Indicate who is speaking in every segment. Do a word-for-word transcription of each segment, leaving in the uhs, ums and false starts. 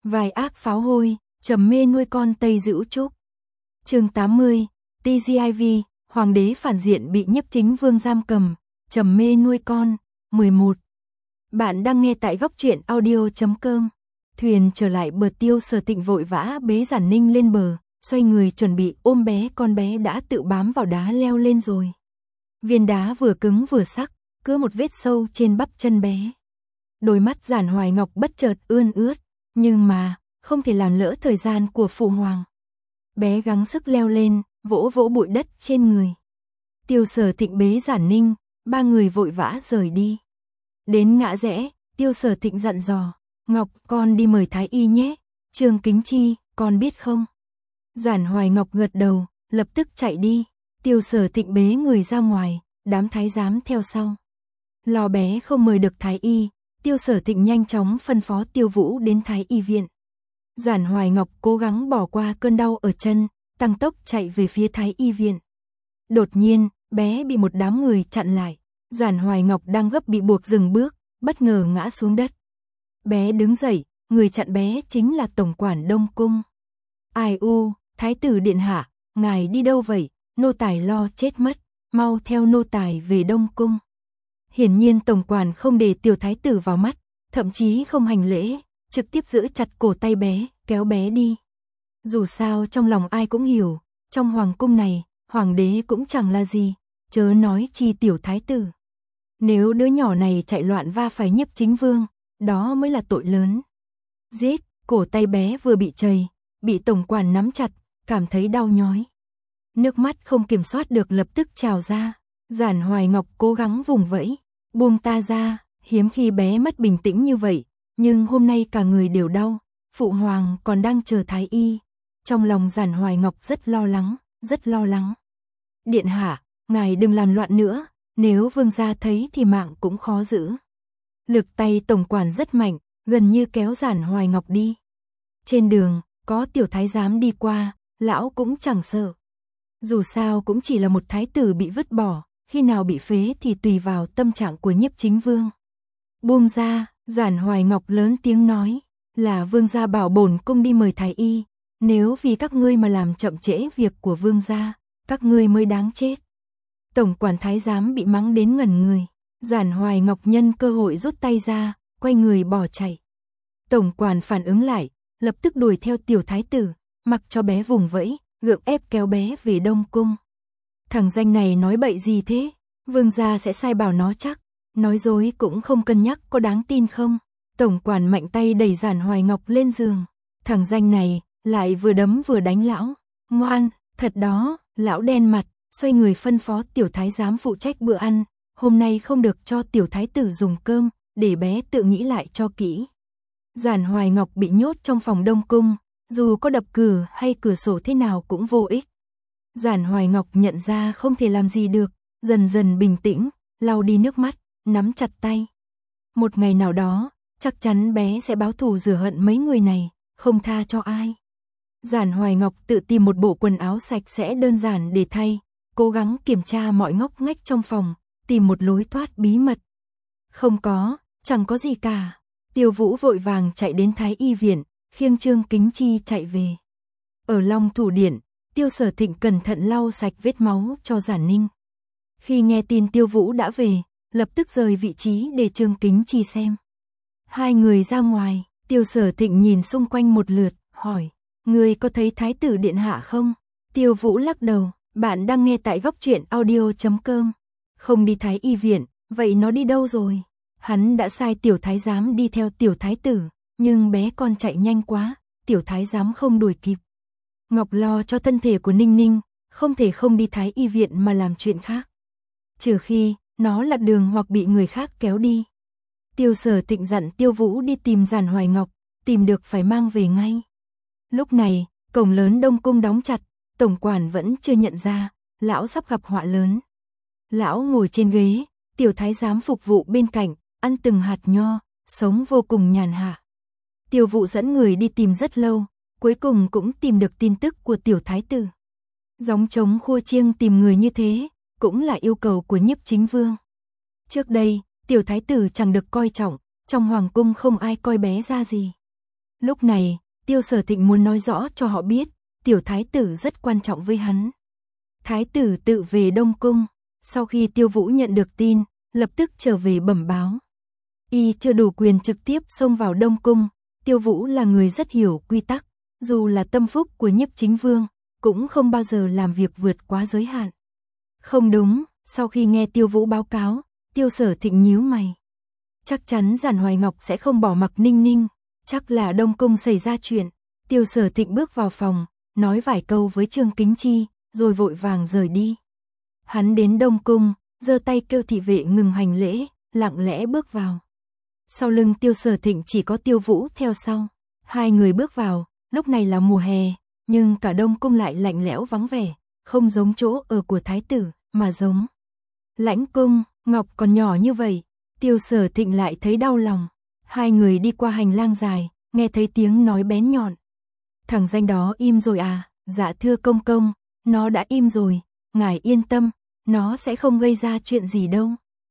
Speaker 1: Vài ác pháo hôi, trầm mê nuôi con Tây Dữu Trúc. Chương tám mươi, tê giê i vê, Hoàng đế phản diện bị Nhiếp Chính Vương giam cầm, trầm mê nuôi con. mười một. Bạn đang nghe tại góc truyện audio chấm com. Thuyền trở lại bờ, Tiêu Sở Thịnh vội vã bế Giản Ninh lên bờ, xoay người chuẩn bị ôm bé, con bé đã tự bám vào đá leo lên rồi. Viên đá vừa cứng vừa sắc, cứa một vết sâu trên bắp chân bé. Đôi mắt Giản Hoài Ngọc bất chợt ươn ướt, nhưng mà không thể làm lỡ thời gian của phụ hoàng. Bé gắng sức leo lên, vỗ vỗ bụi đất trên người. Tiêu Sở Thịnh bế Giản Ninh, ba người vội vã rời đi. Đến ngã rẽ, Tiêu Sở Thịnh dặn dò, Ngọc, con đi mời thái y nhé. Trương Kính Chi, con biết không? Giản Hoài Ngọc gật đầu, lập tức chạy đi. Tiêu Sở Thịnh bế người ra ngoài, đám thái giám theo sau. Lo bé không mời được thái y, Tiêu Sở Thịnh nhanh chóng phân phó Tiêu Vũ đến thái y viện. Giản Hoài Ngọc cố gắng bỏ qua cơn đau ở chân, tăng tốc chạy về phía thái y viện. Đột nhiên, bé bị một đám người chặn lại. Giản Hoài Ngọc đang gấp bị buộc dừng bước, bất ngờ ngã xuống đất. Bé đứng dậy, người chặn bé chính là tổng quản Đông Cung. Ai u, thái tử điện hạ, ngài đi đâu vậy? Nô tài lo chết mất, mau theo nô tài về Đông Cung. Hiển nhiên tổng quản không để tiểu thái tử vào mắt, thậm chí không hành lễ, trực tiếp giữ chặt cổ tay bé, kéo bé đi. Dù sao trong lòng ai cũng hiểu, trong hoàng cung này, hoàng đế cũng chẳng là gì, chớ nói chi tiểu thái tử. Nếu đứa nhỏ này chạy loạn va phải Nhiếp Chính Vương, đó mới là tội lớn. Giết, cổ tay bé vừa bị chày, bị tổng quản nắm chặt, cảm thấy đau nhói. Nước mắt không kiểm soát được lập tức trào ra. Giản Hoài Ngọc cố gắng vùng vẫy, buông ta ra, hiếm khi bé mất bình tĩnh như vậy, nhưng hôm nay cả người đều đau, phụ hoàng còn đang chờ thái y. Trong lòng Giản Hoài Ngọc rất lo lắng, rất lo lắng. Điện hạ, ngài đừng làm loạn nữa, nếu vương gia thấy thì mạng cũng khó giữ. Lực tay tổng quản rất mạnh, gần như kéo Giản Hoài Ngọc đi. Trên đường, có tiểu thái giám đi qua, lão cũng chẳng sợ. Dù sao cũng chỉ là một thái tử bị vứt bỏ, khi nào bị phế thì tùy vào tâm trạng của Nhiếp Chính Vương. Buông ra, Giản Hoài Ngọc lớn tiếng nói, là vương gia bảo bổn cung đi mời thái y, nếu vì các ngươi mà làm chậm trễ việc của vương gia, các ngươi mới đáng chết. Tổng quản thái giám bị mắng đến ngẩn người, Giản Hoài Ngọc nhân cơ hội rút tay ra, quay người bỏ chạy. Tổng quản phản ứng lại, lập tức đuổi theo tiểu thái tử, mặc cho bé vùng vẫy, gượng ép kéo bé về Đông Cung. Thằng danh này nói bậy gì thế? Vương gia sẽ sai bảo nó chắc, nói dối cũng không cân nhắc có đáng tin không? Tổng quản mạnh tay đẩy Giản Hoài Ngọc lên giường. Thằng danh này lại vừa đấm vừa đánh lão. Ngoan, thật đó, lão đen mặt, xoay người phân phó tiểu thái giám phụ trách bữa ăn. Hôm nay không được cho tiểu thái tử dùng cơm, để bé tự nghĩ lại cho kỹ. Giản Hoài Ngọc bị nhốt trong phòng Đông Cung, dù có đập cửa hay cửa sổ thế nào cũng vô ích. Giản Hoài Ngọc nhận ra không thể làm gì được, dần dần bình tĩnh, lau đi nước mắt, nắm chặt tay. Một ngày nào đó, chắc chắn bé sẽ báo thù rửa hận mấy người này, không tha cho ai. Giản Hoài Ngọc tự tìm một bộ quần áo sạch sẽ đơn giản để thay, cố gắng kiểm tra mọi ngóc ngách trong phòng, tìm một lối thoát bí mật. Không có, chẳng có gì cả. Tiêu Vũ vội vàng chạy đến thái y viện, khiêng Trương Kính Chi chạy về. Ở Long Thủ Điện, Tiêu Sở Thịnh cẩn thận lau sạch vết máu cho Giản Ninh. Khi nghe tin Tiêu Vũ đã về, lập tức rời vị trí để Trương Kính Chi xem. Hai người ra ngoài, Tiêu Sở Thịnh nhìn xung quanh một lượt, hỏi, người có thấy thái tử điện hạ không? Tiêu Vũ lắc đầu, bạn đang nghe tại góc truyện audio chấm com. Không đi thái y viện, vậy nó đi đâu rồi? Hắn đã sai tiểu thái giám đi theo tiểu thái tử, nhưng bé con chạy nhanh quá, tiểu thái giám không đuổi kịp. Ngọc lo cho thân thể của Ninh Ninh, không thể không đi thái y viện mà làm chuyện khác. Trừ khi, nó lật đường hoặc bị người khác kéo đi. Tiêu Sở Thịnh dặn Tiêu Vũ đi tìm Giản Hoài Ngọc, tìm được phải mang về ngay. Lúc này, cổng lớn Đông Cung đóng chặt, tổng quản vẫn chưa nhận ra, lão sắp gặp họa lớn. Lão ngồi trên ghế, tiểu thái giám phục vụ bên cạnh, ăn từng hạt nho, sống vô cùng nhàn hạ. Tiêu Vũ dẫn người đi tìm rất lâu, cuối cùng cũng tìm được tin tức của tiểu thái tử. Gióng trống khua chiêng tìm người như thế, cũng là yêu cầu của Nhiếp Chính Vương. Trước đây, tiểu thái tử chẳng được coi trọng, trong hoàng cung không ai coi bé ra gì. Lúc này, Tiêu Sở Thịnh muốn nói rõ cho họ biết, tiểu thái tử rất quan trọng với hắn. Thái tử tự về Đông Cung, sau khi Tiêu Vũ nhận được tin, lập tức trở về bẩm báo. Y chưa đủ quyền trực tiếp xông vào Đông Cung, Tiêu Vũ là người rất hiểu quy tắc, dù là tâm phúc của Nhiếp Chính Vương, cũng không bao giờ làm việc vượt quá giới hạn. Không đúng, sau khi nghe Tiêu Vũ báo cáo, Tiêu Sở Thịnh nhíu mày. Chắc chắn Giản Hoài Ngọc sẽ không bỏ mặc Ninh Ninh, chắc là Đông Cung xảy ra chuyện. Tiêu Sở Thịnh bước vào phòng, nói vài câu với Trương Kính Chi, rồi vội vàng rời đi. Hắn đến Đông Cung, giơ tay kêu thị vệ ngừng hành lễ, lặng lẽ bước vào. Sau lưng Tiêu Sở Thịnh chỉ có Tiêu Vũ theo sau. Hai người bước vào, lúc này là mùa hè, nhưng cả Đông Cung lại lạnh lẽo vắng vẻ, không giống chỗ ở của thái tử, mà giống Lãnh Cung. Ngọc còn nhỏ như vậy, Tiêu Sở Thịnh lại thấy đau lòng. Hai người đi qua hành lang dài, nghe thấy tiếng nói bén nhọn. Thằng danh đó im rồi à? Dạ thưa công công, nó đã im rồi, ngài yên tâm, nó sẽ không gây ra chuyện gì đâu.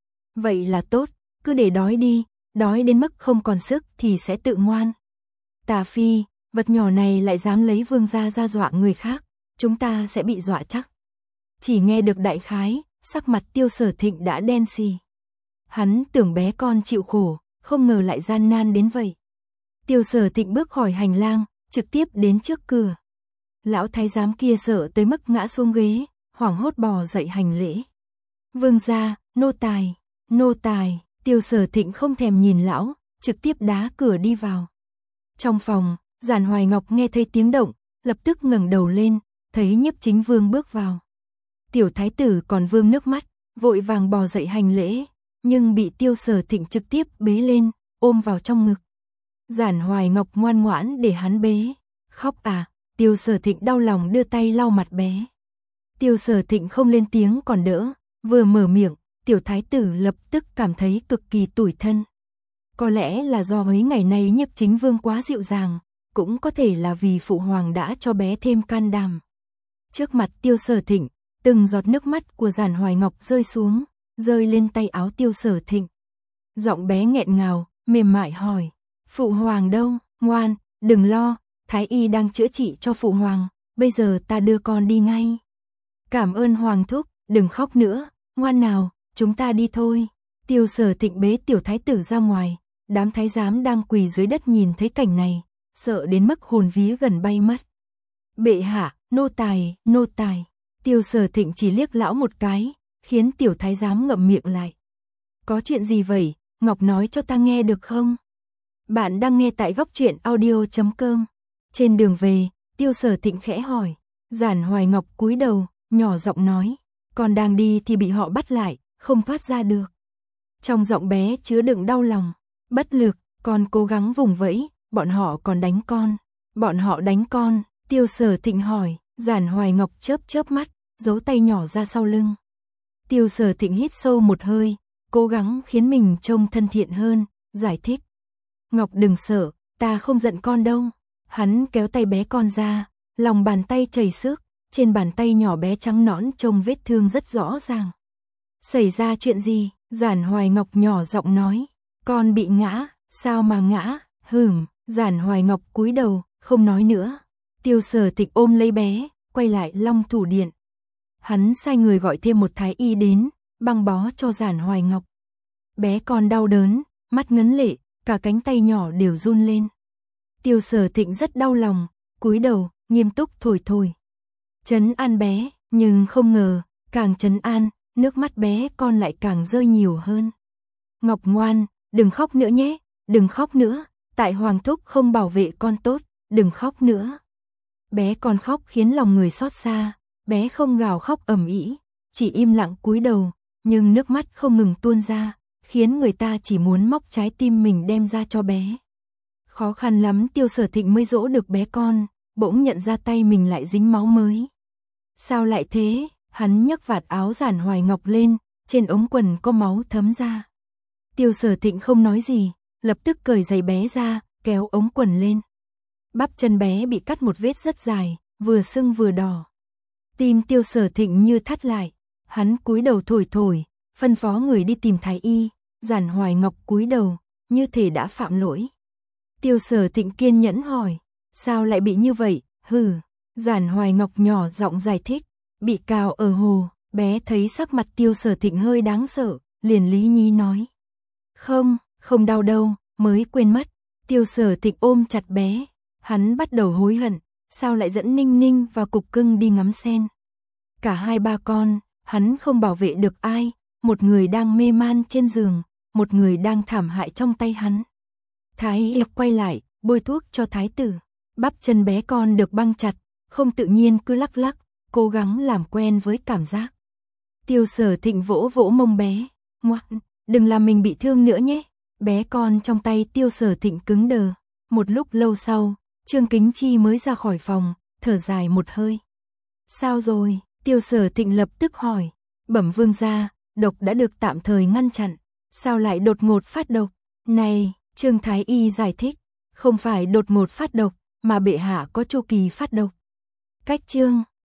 Speaker 1: Vậy là tốt, cứ để đói đi, đói đến mức không còn sức thì sẽ tự ngoan. Tà Phi, vật nhỏ này lại dám lấy vương gia ra dọa người khác, chúng ta sẽ bị dọa chắc. Chỉ nghe được đại khái, sắc mặt Tiêu Sở Thịnh đã đen xì. Hắn tưởng bé con chịu khổ, không ngờ lại gian nan đến vậy. Tiêu Sở Thịnh bước khỏi hành lang, trực tiếp đến trước cửa. Lão thái giám kia sợ tới mức ngã xuống ghế, hoảng hốt bò dậy hành lễ. Vương gia, nô tài, nô tài. Tiêu Sở Thịnh không thèm nhìn lão, trực tiếp đá cửa đi vào. Trong phòng, Giản Hoài Ngọc nghe thấy tiếng động, lập tức ngẩng đầu lên, thấy Nhiếp Chính Vương bước vào. Tiểu thái tử còn vương nước mắt, vội vàng bò dậy hành lễ, nhưng bị Tiêu Sở Thịnh trực tiếp bế lên, ôm vào trong ngực. Giản Hoài Ngọc ngoan ngoãn để hắn bế. Khóc à? Tiêu Sở Thịnh đau lòng đưa tay lau mặt bé. Tiêu Sở Thịnh không lên tiếng còn đỡ, vừa mở miệng, tiểu thái tử lập tức cảm thấy cực kỳ tủi thân. Có lẽ là do mấy ngày nay Nhiếp Chính Vương quá dịu dàng, cũng có thể là vì phụ hoàng đã cho bé thêm can đảm. Trước mặt Tiêu Sở Thịnh, từng giọt nước mắt của Giản Hoài Ngọc rơi xuống, rơi lên tay áo Tiêu Sở Thịnh. Giọng bé nghẹn ngào, mềm mại hỏi, phụ hoàng đâu? Ngoan, đừng lo, thái y đang chữa trị cho phụ hoàng, bây giờ ta đưa con đi ngay. Cảm ơn hoàng thúc, đừng khóc nữa, ngoan nào, chúng ta đi thôi. Tiêu Sở Thịnh bế tiểu thái tử ra ngoài, đám thái giám đang quỳ dưới đất nhìn thấy cảnh này, sợ đến mức hồn vía gần bay mất. Bệ hạ, nô tài, nô tài. Tiêu Sở Thịnh chỉ liếc lão một cái, khiến tiểu thái giám ngậm miệng lại. Có chuyện gì vậy, Ngọc nói cho ta nghe được không? Bạn đang nghe tại góc truyện audio chấm com. Trên đường về, Tiêu Sở Thịnh khẽ hỏi. Giản Hoài Ngọc cúi đầu, nhỏ giọng nói, con đang đi thì bị họ bắt lại, không thoát ra được. Trong giọng bé chứa đựng đau lòng, bất lực, con cố gắng vùng vẫy, bọn họ còn đánh con. Bọn họ đánh con, Tiêu Sở Thịnh hỏi. Giản Hoài Ngọc chớp chớp mắt, giấu tay nhỏ ra sau lưng. Tiêu Sở Thịnh hít sâu một hơi, cố gắng khiến mình trông thân thiện hơn, giải thích. Ngọc đừng sợ, ta không giận con đâu. Hắn kéo tay bé con ra, lòng bàn tay chảy xước, trên bàn tay nhỏ bé trắng nõn trông vết thương rất rõ ràng. Xảy ra chuyện gì? Giản Hoài Ngọc nhỏ giọng nói. Con bị ngã, sao mà ngã? Hừm, Giản Hoài Ngọc cúi đầu, không nói nữa. Tiêu Sở Thịnh ôm lấy bé, quay lại Long Thủ Điện. Hắn sai người gọi thêm một thái y đến, băng bó cho Giản Hoài Ngọc. Bé con đau đớn, mắt ngấn lệ, cả cánh tay nhỏ đều run lên. Tiêu Sở Thịnh rất đau lòng, cúi đầu, nghiêm túc thổi thổi. Trấn an bé, nhưng không ngờ, càng trấn an, nước mắt bé con lại càng rơi nhiều hơn. Ngọc ngoan, đừng khóc nữa nhé, đừng khóc nữa, tại hoàng thúc không bảo vệ con tốt, đừng khóc nữa. Bé con khóc khiến lòng người xót xa, bé không gào khóc ầm ĩ, chỉ im lặng cúi đầu, nhưng nước mắt không ngừng tuôn ra, khiến người ta chỉ muốn móc trái tim mình đem ra cho bé. Khó khăn lắm Tiêu Sở Thịnh mới dỗ được bé con, bỗng nhận ra tay mình lại dính máu mới. Sao lại thế? Hắn nhấc vạt áo Giản Hoài Ngọc lên, trên ống quần có máu thấm ra. Tiêu Sở Thịnh không nói gì, lập tức cởi giày bé ra, kéo ống quần lên. Bắp chân bé bị cắt một vết rất dài, vừa sưng vừa đỏ. Tim Tiêu Sở Thịnh như thắt lại, hắn cúi đầu thổi thổi, phân phó người đi tìm thái y. Giản Hoài Ngọc cúi đầu, như thể đã phạm lỗi. Tiêu Sở Thịnh kiên nhẫn hỏi, sao lại bị như vậy, hừ, Giản Hoài Ngọc nhỏ giọng giải thích, bị cào ở hồ, bé thấy sắc mặt Tiêu Sở Thịnh hơi đáng sợ, liền lý nhí nói. Không, không đau đâu, mới quên mất. Tiêu Sở Thịnh ôm chặt bé, hắn bắt đầu hối hận, sao lại dẫn Ninh Ninh và Cục Cưng đi ngắm sen. Cả hai ba con, hắn không bảo vệ được ai, một người đang mê man trên giường, một người đang thảm hại trong tay hắn. Thái Y quay lại, bôi thuốc cho thái tử, bắp chân bé con được băng chặt, không tự nhiên cứ lắc lắc, cố gắng làm quen với cảm giác. Tiêu Sở Thịnh vỗ vỗ mông bé, ngoan, đừng làm mình bị thương nữa nhé. Bé con trong tay Tiêu Sở Thịnh cứng đờ. Một lúc lâu sau, Trương Kính Chi mới ra khỏi phòng, thở dài một hơi. Sao rồi? Tiêu Sở Thịnh lập tức hỏi. Bẩm vương gia, độc đã được tạm thời ngăn chặn, sao lại đột ngột phát độc? Này, Trương Thái Y giải thích, không phải đột ngột phát độc, mà bệ hạ có chu kỳ phát độc. Cách chương